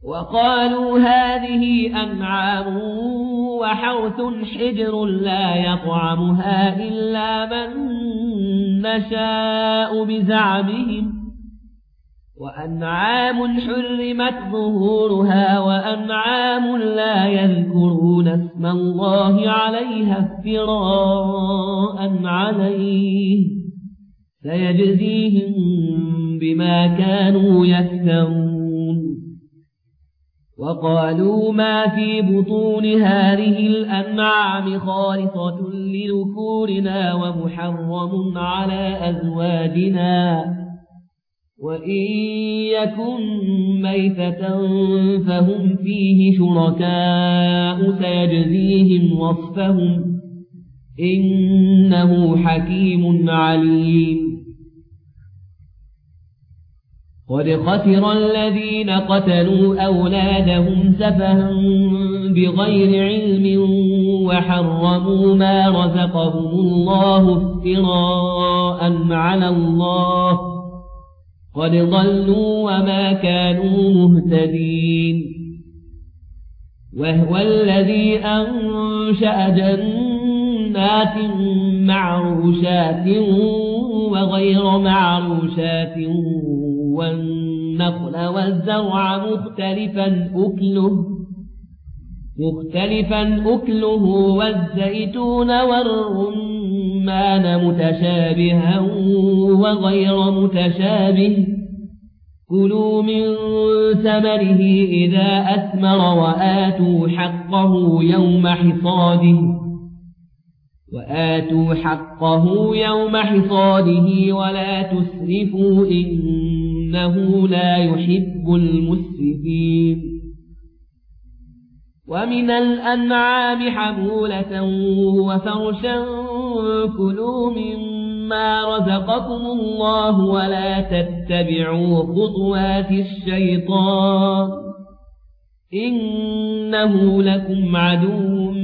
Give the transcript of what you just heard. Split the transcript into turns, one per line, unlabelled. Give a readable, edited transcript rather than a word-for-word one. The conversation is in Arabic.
وقالوا هذه أنعام وحرث حجر لا يطعمها إلا من نشاء بزعمهم وأنعام حرمت ظهورها وأنعام لا يذكرون اسم الله عليها افتراء عليه سيجزيهم بما كانوا يفترون وقالوا ما في بطون هذه الأنعام خالصة لذكورنا ومحرم على أزواجنا وإن يكن ميتة فهم فيه شركاء سيجزيهم وصفهم إنه حكيم عليم قد خسر الذين قتلوا أولادهم سفها بغير علم وحرموا ما رزقهم الله افتراء على الله قد ضلوا وما كانوا مهتدين وهو الذي أنشأ جنات معروشات وغير معروشات والنخل والزرع مختلفا أكله والزيتون والرمان متشابها وغير متشابه كلوا من ثمره إذا أثمر وآتوا حقه يوم حصاده ولا تسرفوا إنه لا يحب المسرفين ومن الأنعام حمولة وفرشا كلوا مما رزقكم الله ولا تتبعوا خطوات الشيطان إنه لكم عدو